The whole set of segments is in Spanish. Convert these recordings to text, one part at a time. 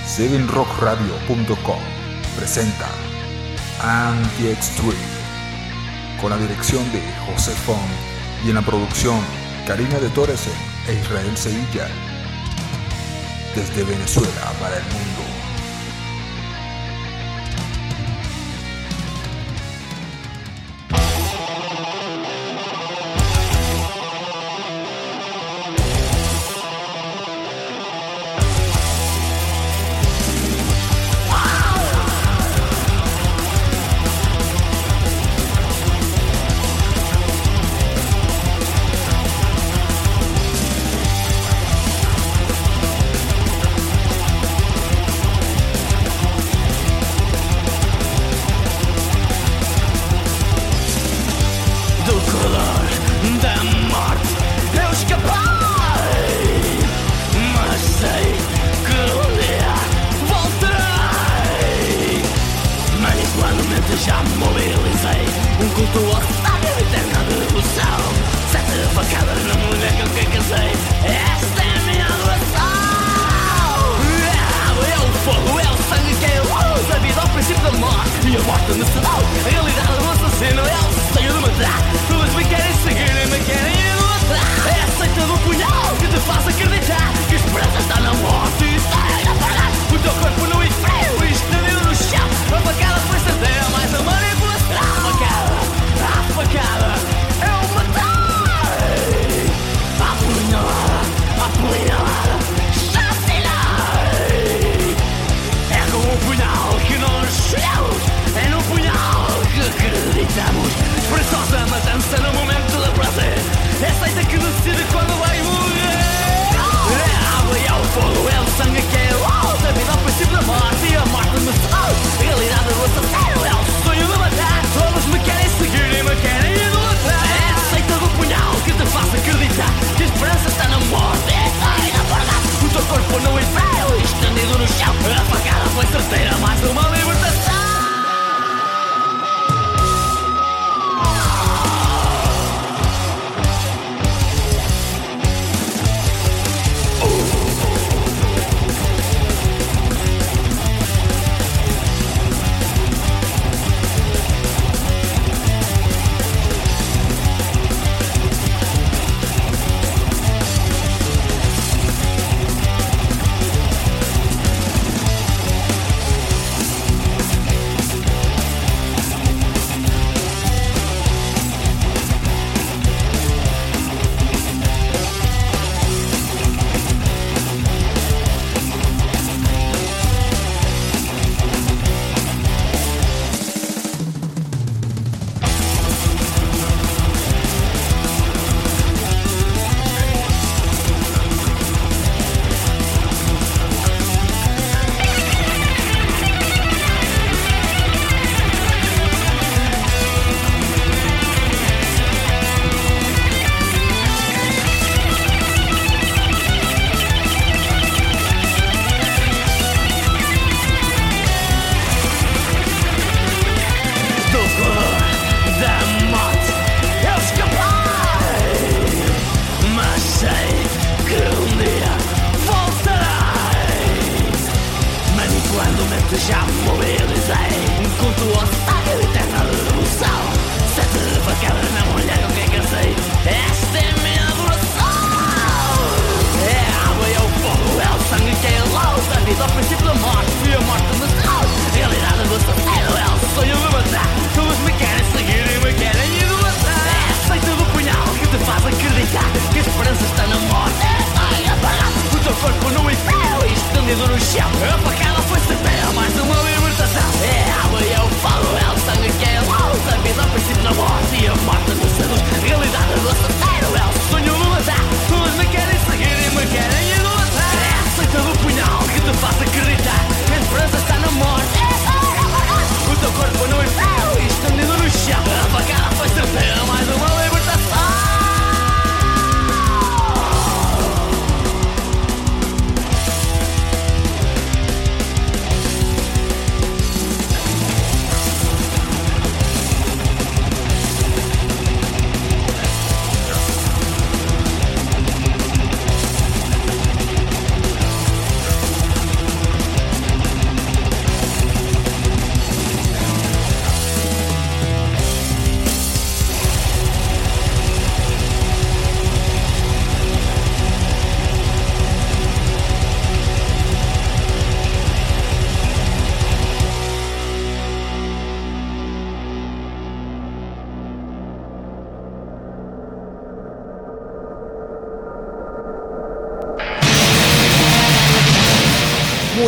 7rockradio.com presenta Anti-Extreme con la dirección de José Font y en la producción Karina de Torresen e Israel Sevilla, desde Venezuela para el mundo.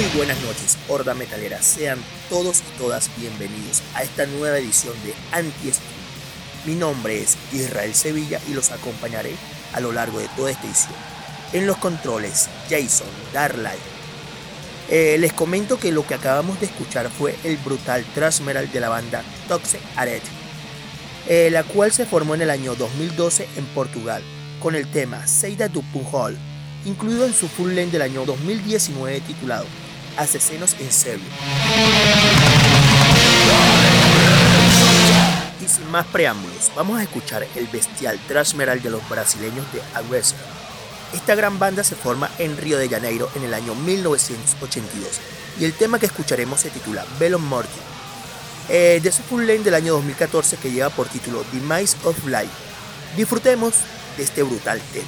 Muy buenas noches, Horda Metalera. Sean todos y todas bienvenidos a esta nueva edición de Anti-Stream. Mi nombre es Israel Sevilla y los acompañaré a lo largo de toda esta edición. En los controles, Jason Darlight. Les comento que lo que acabamos de escuchar fue el brutal thrash metal de la banda Toxic Arete, la cual se formó en el año 2012 en Portugal, con el tema Seida do Punhol, incluido en su full length del año 2019 titulado Asesinos en Serie. Y sin más preámbulos, vamos a escuchar el bestial thrash metal de los brasileños de Aggressor. Esta gran banda se forma en Río de Janeiro en el año 1982 y el tema que escucharemos se titula Velum Mortium, de su full length del año 2014 que lleva por título The Mice of Life. Disfrutemos de este brutal tema.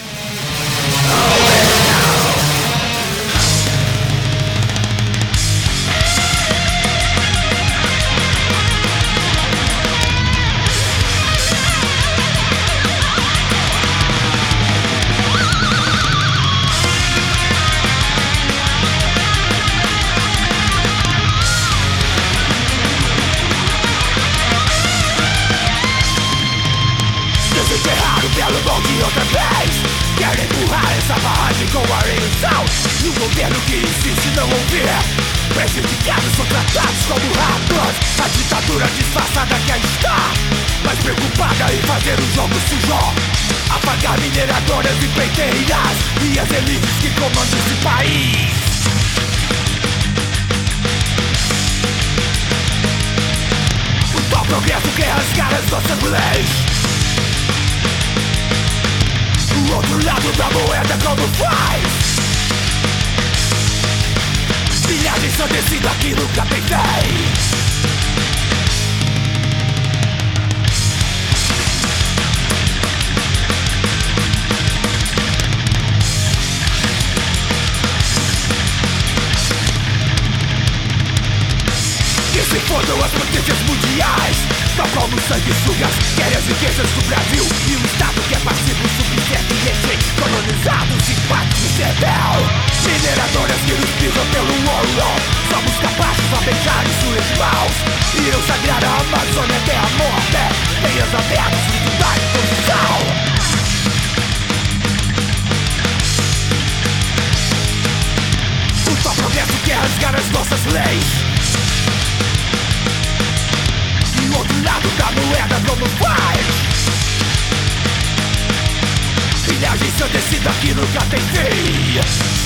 Outra vez, quer empurrar essa barragem com a eleição. E o governo que insiste não ouvir. Prejudicados são tratados como ratos. A ditadura disfarçada que aí está, mais preocupada em fazer o jogo sujo, apagar mineradoras e peiteiras e as elites que comandam esse país. O tal progresso quer rasgar as nossas leis. O outro lado da moeda como faz? Pilhagem ensandecida que nunca tentei. Que se fodam as potências mundiais, tal como sanguessugas, querem as riquezas do Brasil. E o Estado que é passivo, subserve e refém, colonizados e partes do cérebro. Mineradoras que nos pisam pelo ouro, somos capazes de beijar em suas mãos. E eu sagrar a Amazônia até a morte, veias abertas, fruto da imposição. O tal progresso quer rasgar as nossas leis. O outro lado da moeda como faz? Pilhagem ensandecida que nunca tem fim.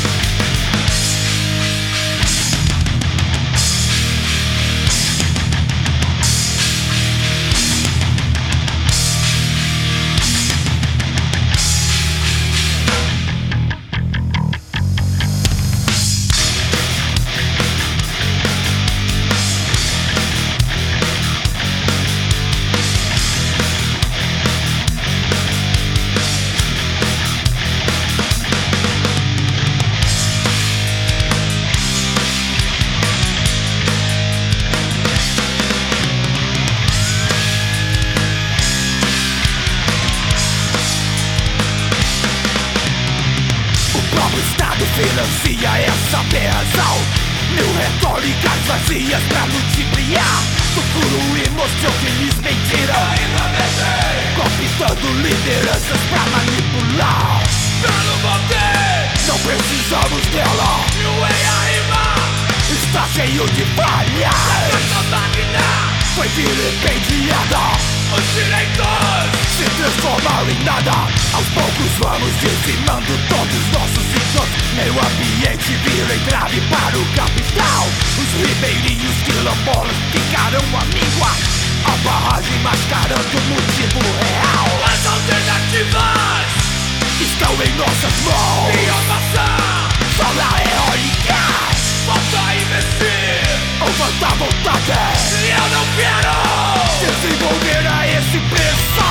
Financia essa aberração. Mil retóricas vazias pra ludibriar. Futuro e mostrou que lhes mentiram, cooptando lideranças pra manipular. Pelo poder, não precisamos dela. E o EIA está cheio de falhas. Essa máquina foi vilipendiada. Os direitos se transformaram em nada. Aos poucos vamos dizimando todos nossos ciclos. Meio ambiente vira entrave para o capital. Os ribeirinhos quilombolas ficarão à míngua. A barragem mascarando o motivo real. As alternativas estão em nossas mãos. Biomação, solar eólica. Falta investir ou falta vontade. E eu não quero desenvolver a esse preço.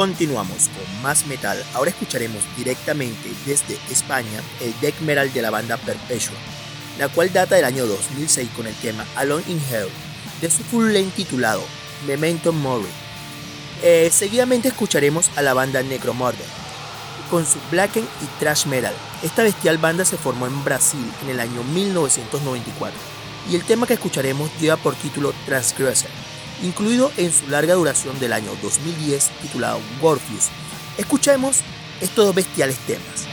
Continuamos con más metal. Ahora escucharemos directamente desde España el death metal de la banda Perpetua, la cual data del año 2006 con el tema Alone in Hell de su full length titulado Memento Mori. Seguidamente escucharemos a la banda Necromorder con su Blacken y Thrash Metal. Esta bestial banda se formó en Brasil en el año 1994 y el tema que escucharemos lleva por título Transgressor, incluido en su larga duración del año 2010 titulado Warfuse. Escuchemos estos dos bestiales temas.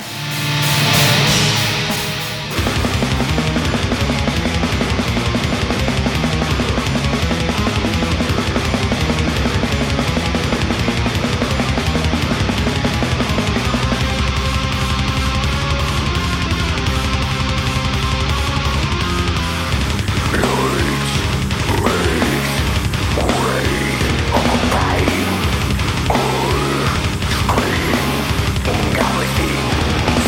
Galaxy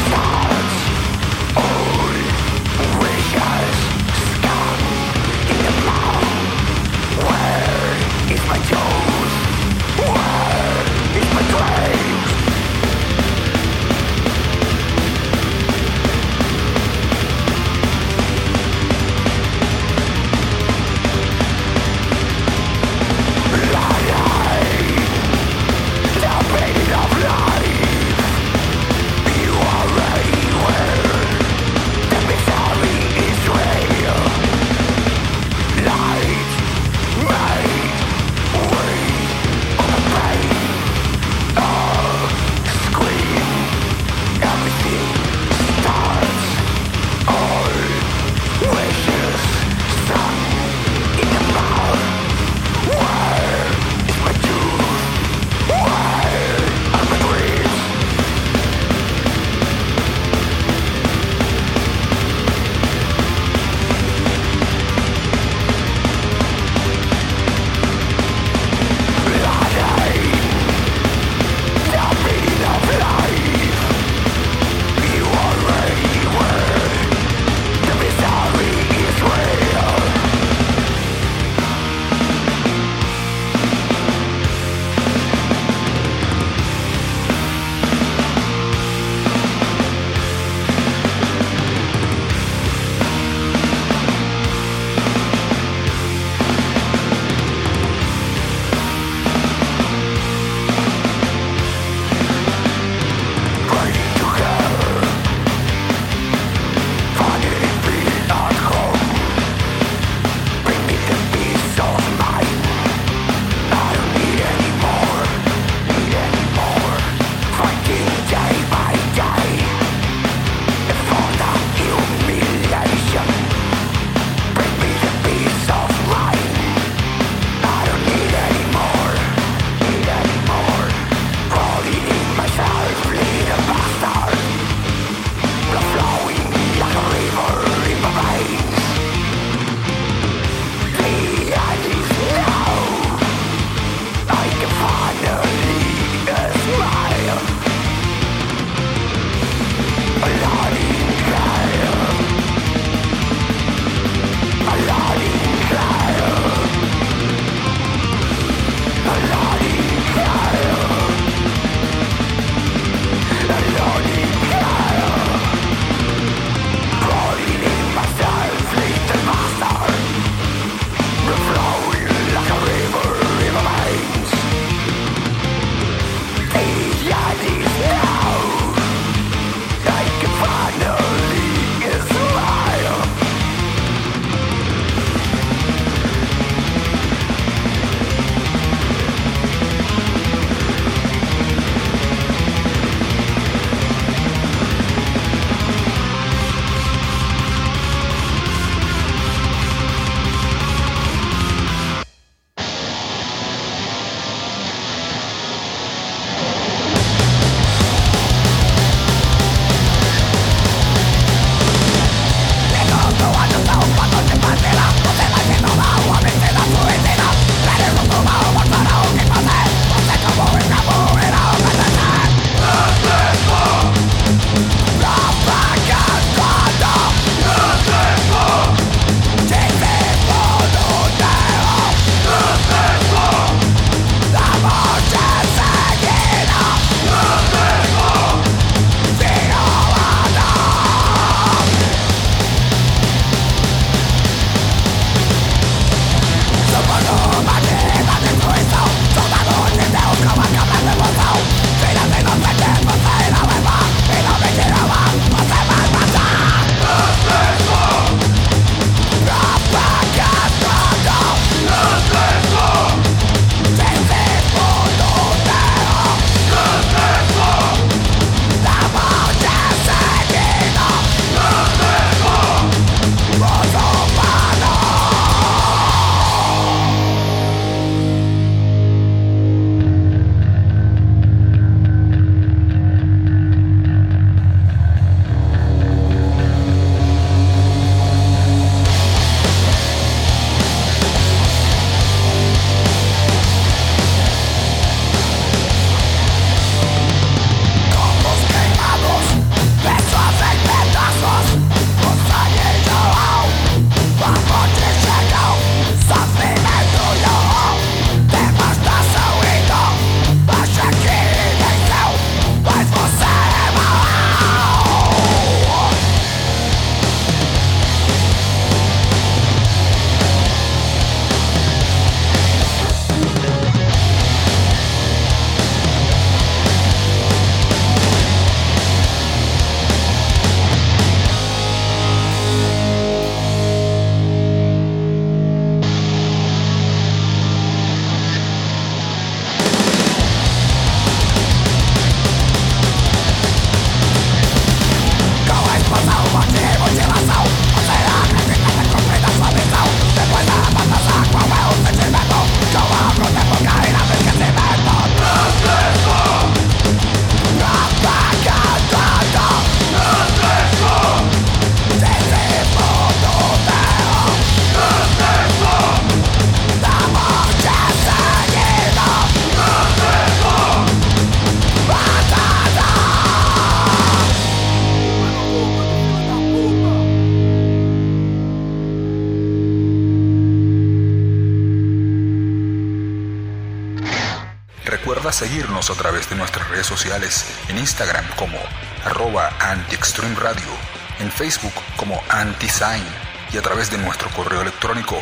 Recuerda seguirnos a través de nuestras redes sociales en Instagram como @antiextremeradio, en Facebook como antisign y a través de nuestro correo electrónico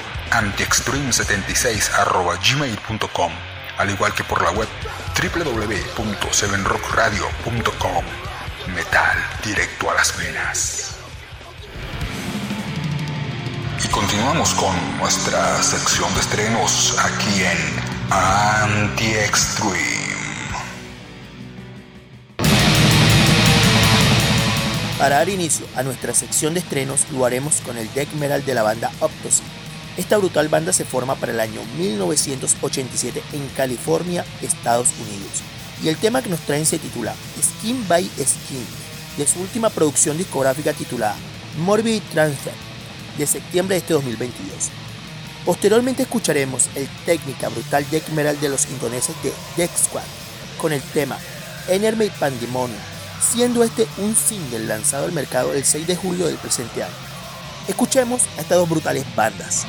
antiextreme76@gmail.com, al igual que por la web www.7rockradio.com. Metal directo a las venas. Y continuamos con nuestra sección de estrenos aquí en Anti-Extreme. Para dar inicio a nuestra sección de estrenos, lo haremos con el death metal de la banda Optosyn. Esta brutal banda se forma para el año 1987 en California, Estados Unidos. Y el tema que nos traen se titula Skin by Skin, de su última producción discográfica titulada Morbid Transfer, de septiembre de este 2022. Posteriormente escucharemos el técnica brutal death metal de los indoneses de Death Squad, con el tema Energy Pandemonium, siendo este un single lanzado al mercado el 6 de julio del presente año. Escuchemos a estas dos brutales bandas.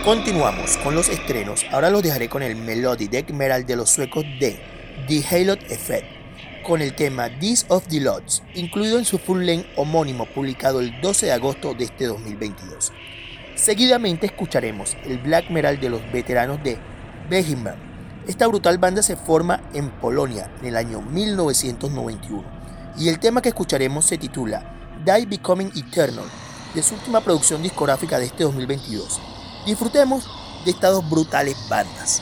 Continuamos con los estrenos. Ahora los dejaré con el Melody Death Metal de los suecos de The Halo Effect, con el tema This of the Lords, incluido en su full length homónimo publicado el 12 de agosto de este 2022. Seguidamente escucharemos el black metal de los veteranos de Behemoth. Esta brutal banda se forma en Polonia en el año 1991 y el tema que escucharemos se titula Die Becoming Eternal, de su última producción discográfica de este 2022. Disfrutemos de estas dos brutales bandas.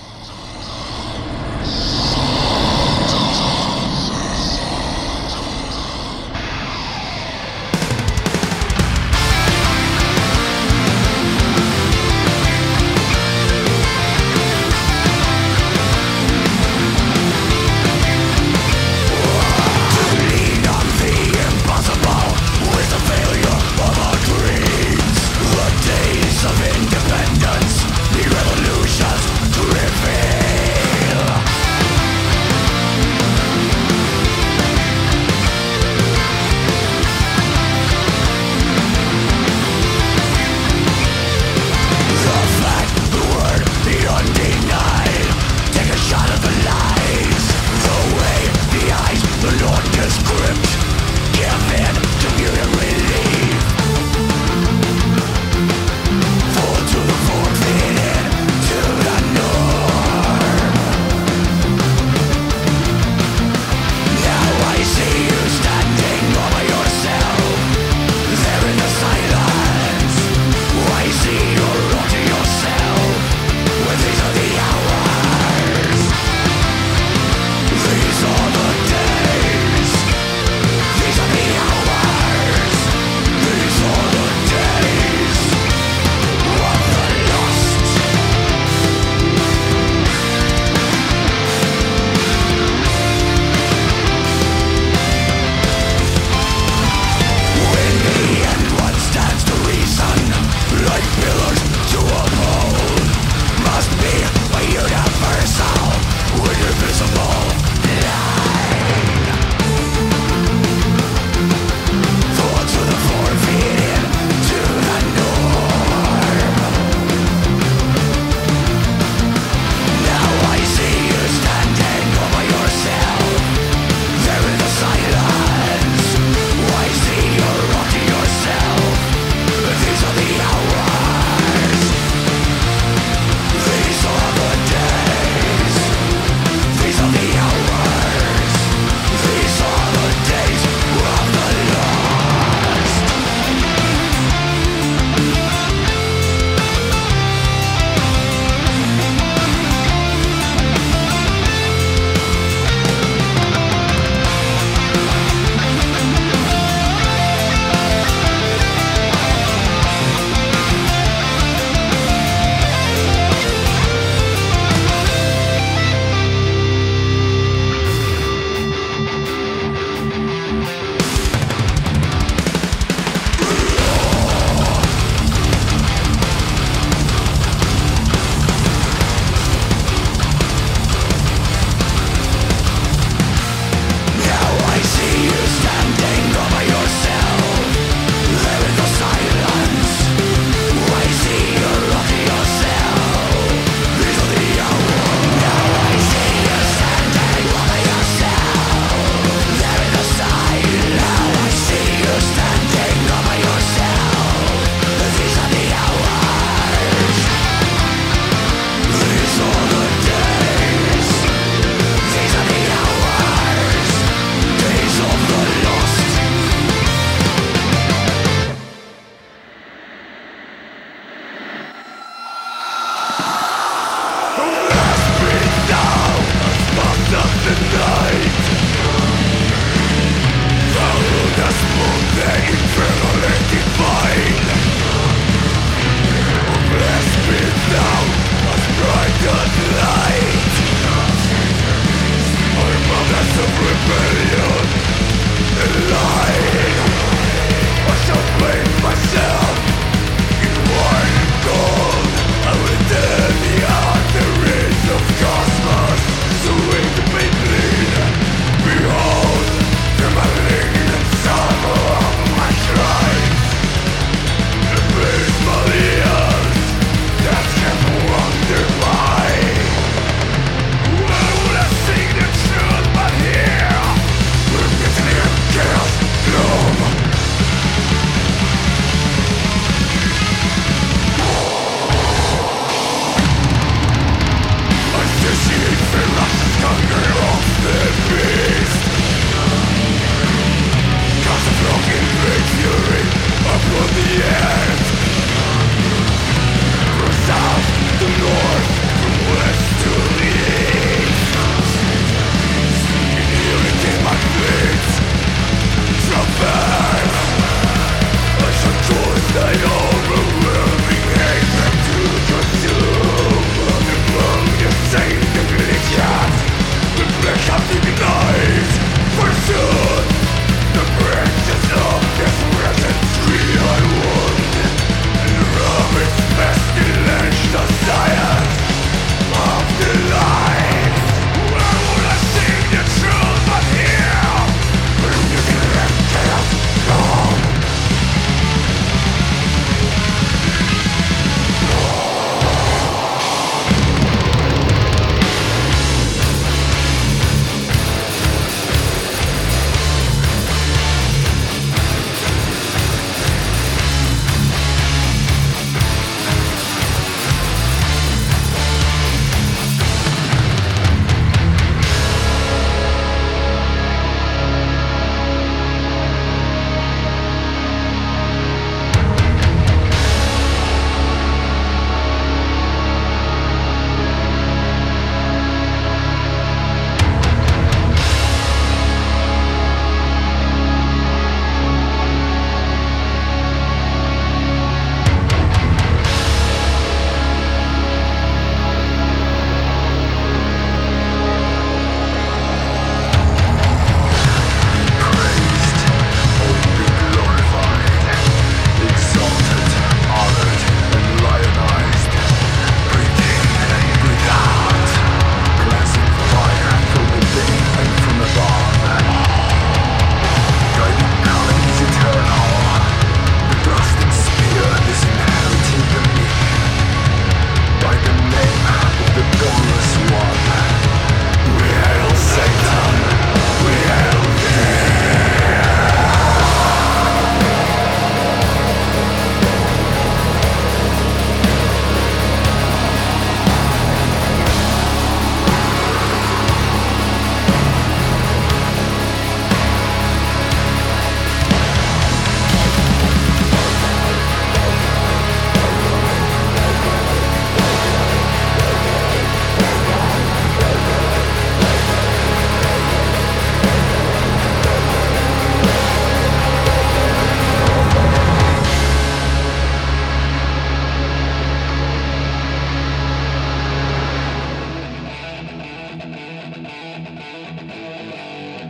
Behold the malign summer of my tribe.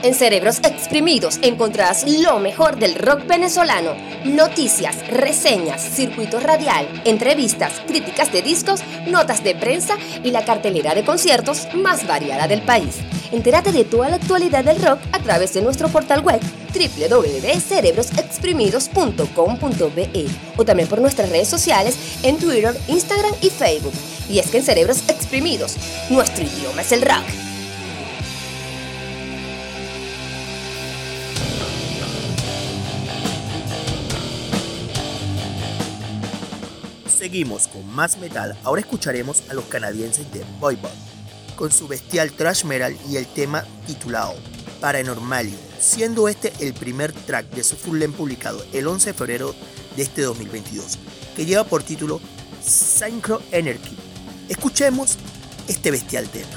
En Cerebros Exprimidos encontrarás lo mejor del rock venezolano, noticias, reseñas, circuito radial, entrevistas, críticas de discos, notas de prensa y la cartelera de conciertos más variada del país. Entérate de toda la actualidad del rock a través de nuestro portal web www.cerebrosexprimidos.com.be o también por nuestras redes sociales en Twitter, Instagram y Facebook. Y es que en Cerebros Exprimidos, nuestro idioma es el rock. Seguimos con más metal. Ahora escucharemos a los canadienses de Voivod con su bestial thrash metal y el tema titulado Paranormalium, siendo este el primer track de su full length publicado el 11 de febrero de este 2022, que lleva por título Synchro Energy. Escuchemos este bestial tema.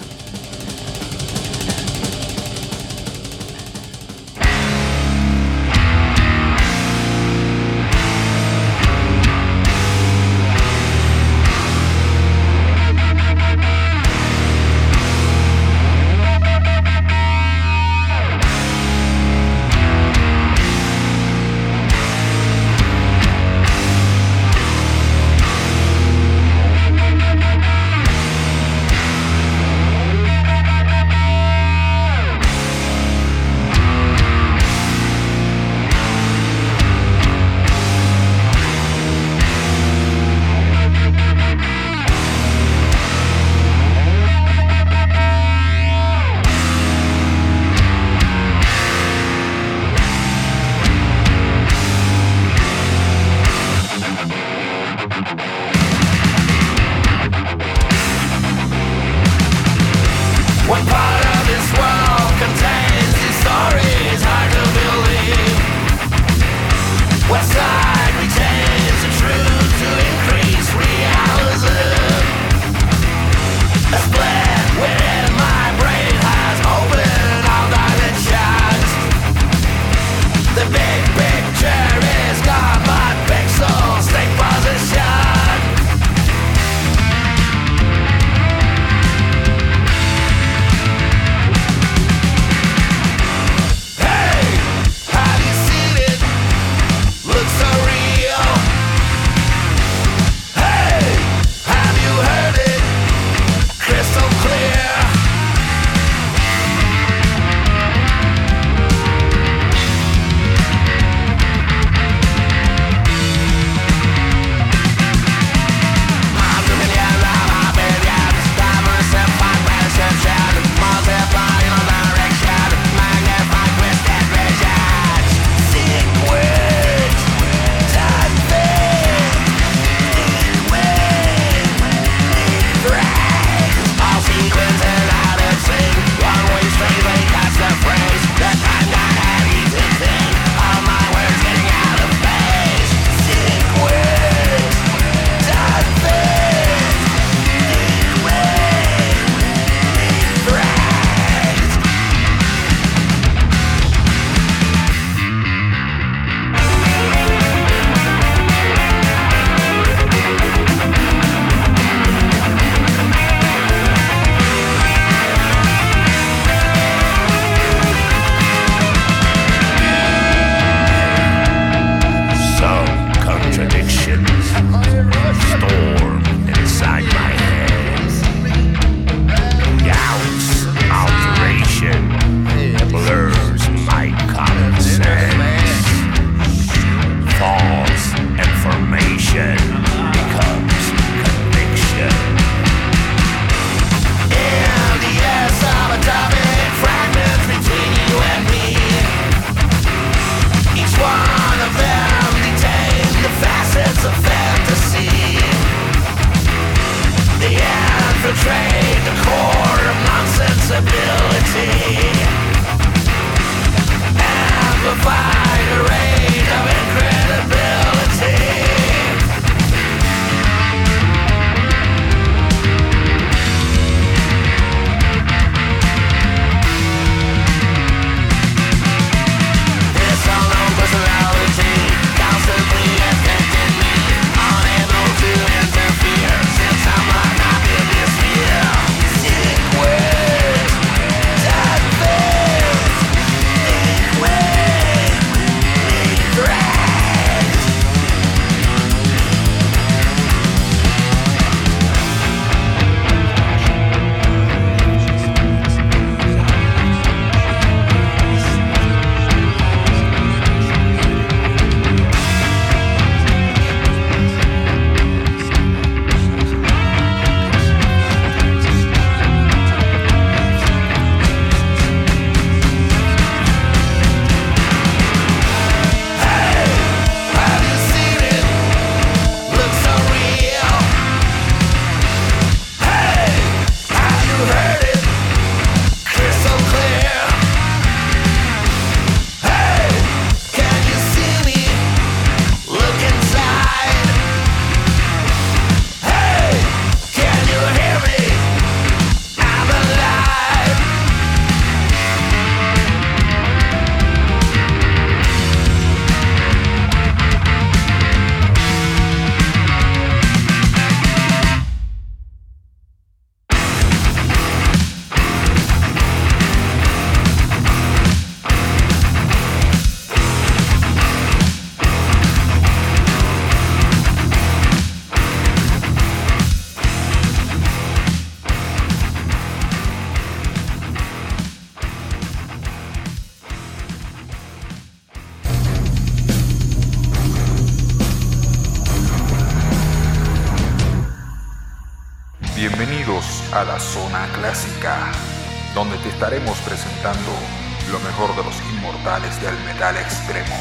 Bienvenidos a la Zona Clásica, donde te estaremos presentando lo mejor de los inmortales del metal extremo.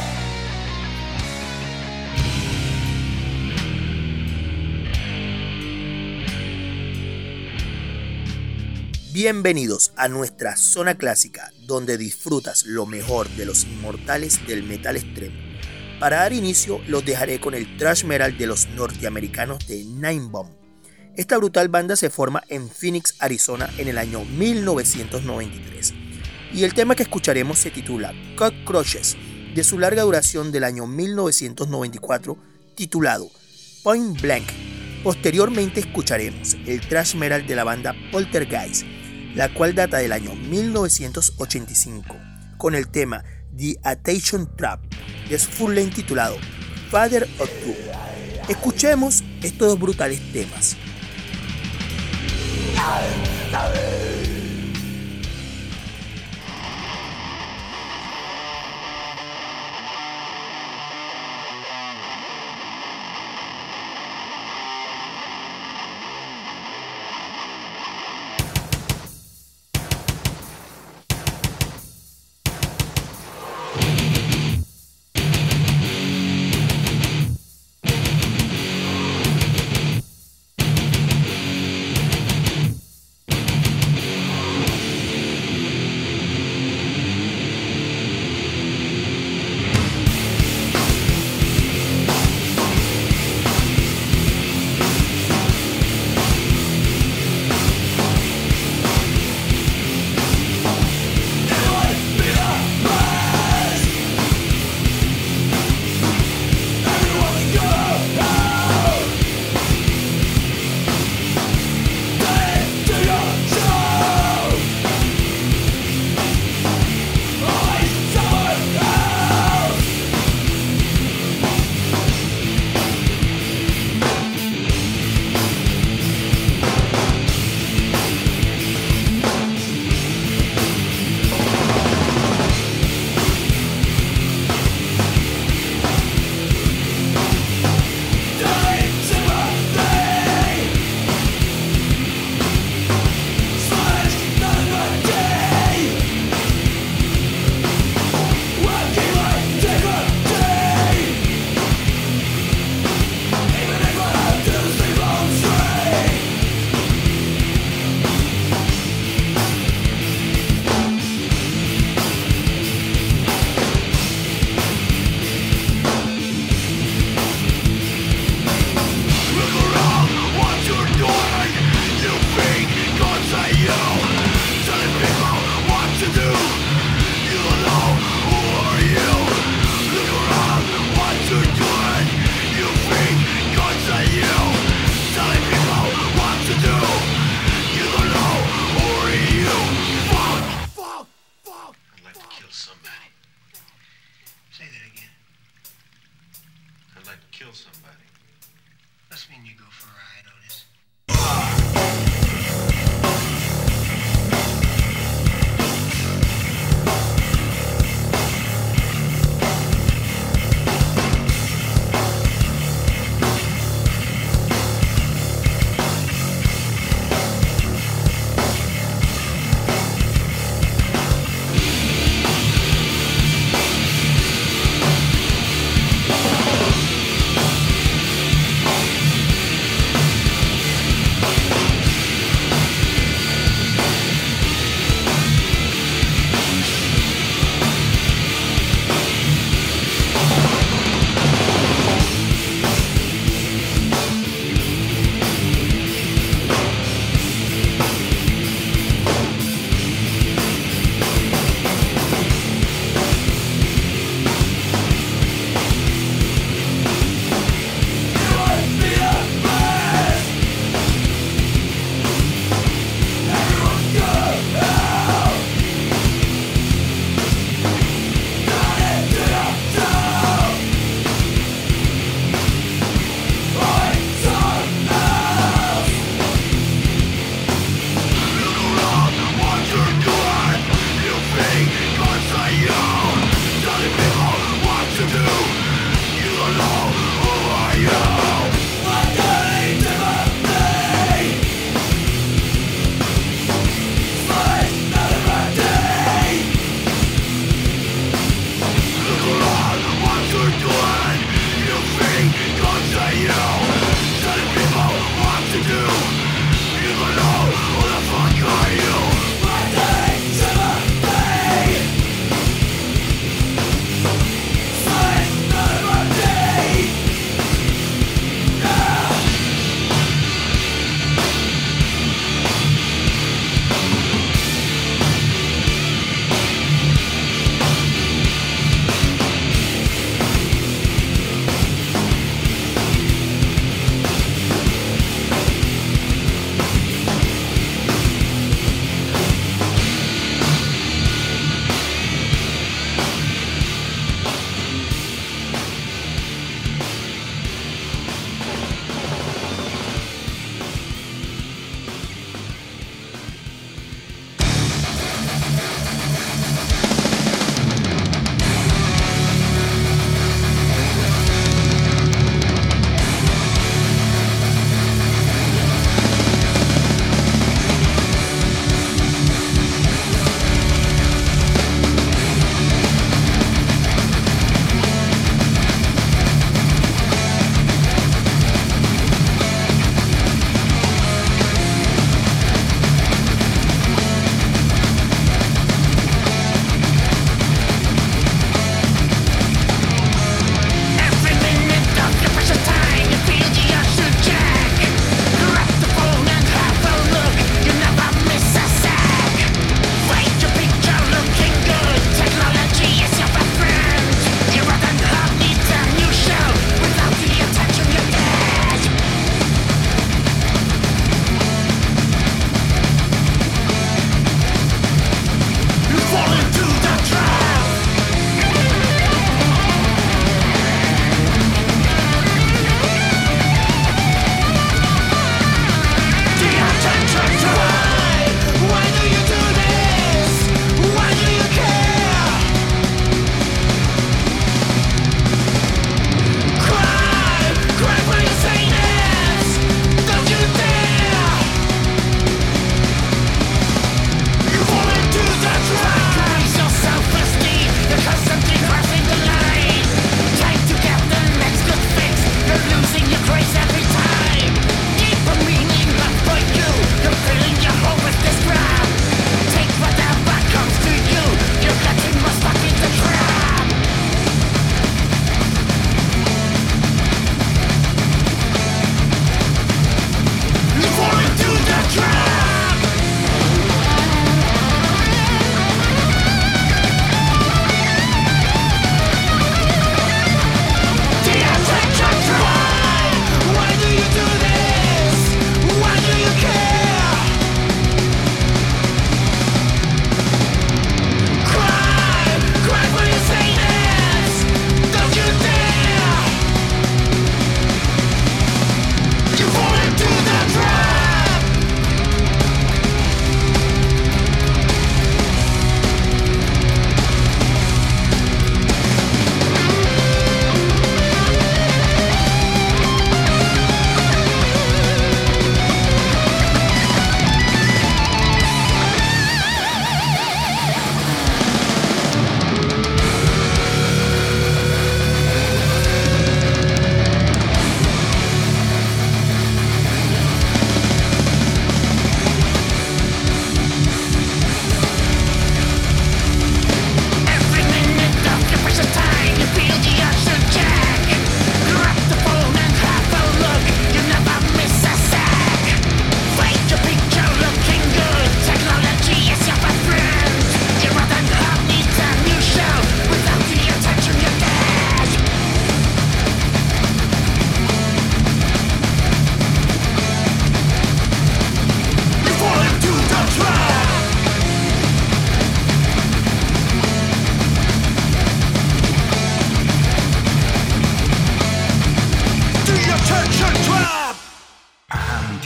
Bienvenidos a nuestra Zona Clásica, donde disfrutas lo mejor de los inmortales del metal extremo. Para dar inicio, los dejaré con el thrash metal de los norteamericanos de Nine Bomb. Esta brutal banda se forma en Phoenix, Arizona en el año 1993. Y el tema que escucharemos se titula Cockroaches, de su larga duración del año 1994, titulado Point Blank. Posteriormente escucharemos el thrash metal de la banda Poltergeist, la cual data del año 1985, con el tema The Attention Trap, de su full length titulado Father of Two. Escuchemos estos dos brutales temas.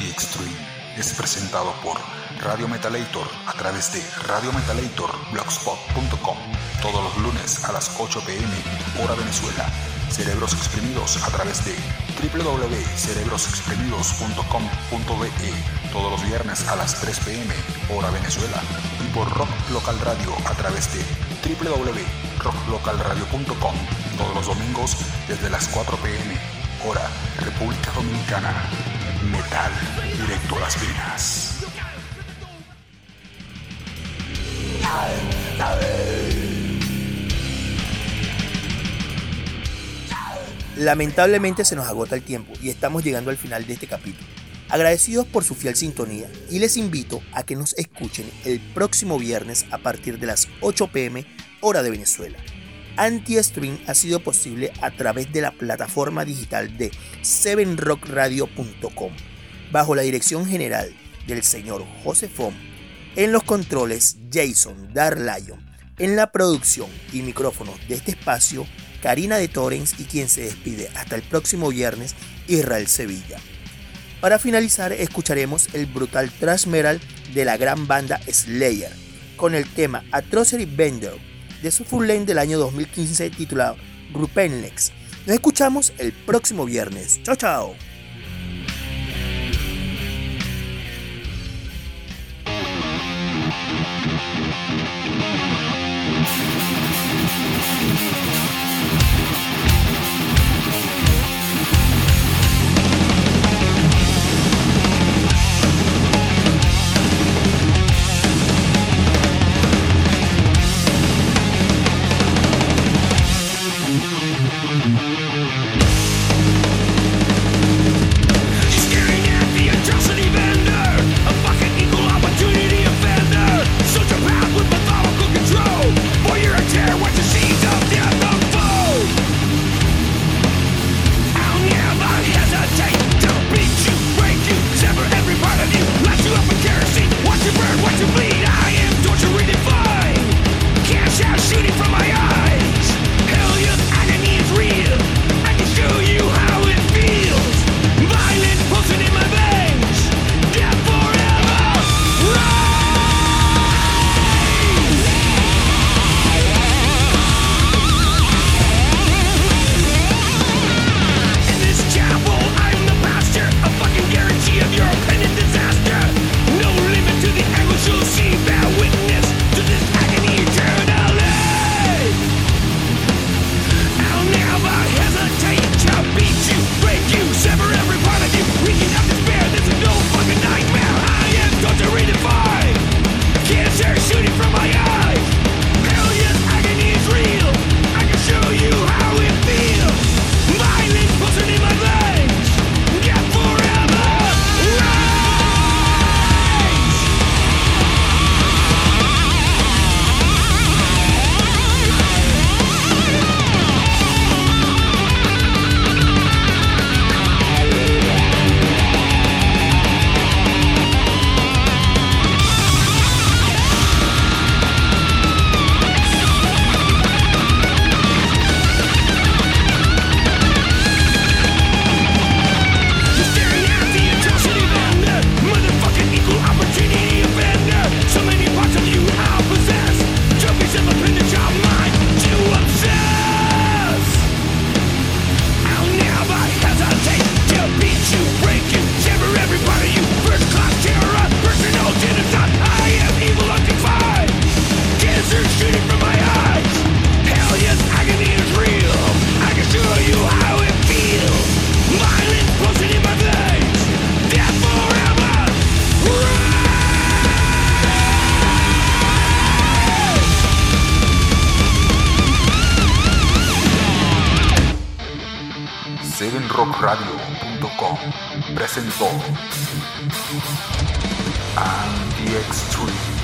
Anti-Extreme es presentado por Radio Metalator a través de radiometalatorblogspot.com todos los lunes a las 8 p.m. hora Venezuela. Cerebros Exprimidos a través de www.cerebrosexprimidos.com.be todos los viernes a las 3 p.m. hora Venezuela. Y por Rock Local Radio a través de www.rocklocalradio.com todos los domingos desde las 4 p.m. hora República Dominicana. Metal directo a las venas. Lamentablemente se nos agota el tiempo y estamos llegando al final de este capítulo. Agradecidos por su fiel sintonía y les invito a que nos escuchen el próximo viernes a partir de las 8 p.m. hora de Venezuela. Anti-Extreme ha sido posible a través de la plataforma digital de 7rockradio.com bajo la dirección general del señor José Fon, en los controles Jason Darlion, en la producción y micrófonos de este espacio Karina de Torrens y quien se despide hasta el próximo viernes, Israel Sevilla. Para finalizar escucharemos el brutal thrash metal de la gran banda Slayer con el tema Atrocity Bender de su full length del año 2015 titulado Rupenlex. Nos escuchamos el próximo viernes. Chao, chao. rockradio.com presentó Anti-Extreme.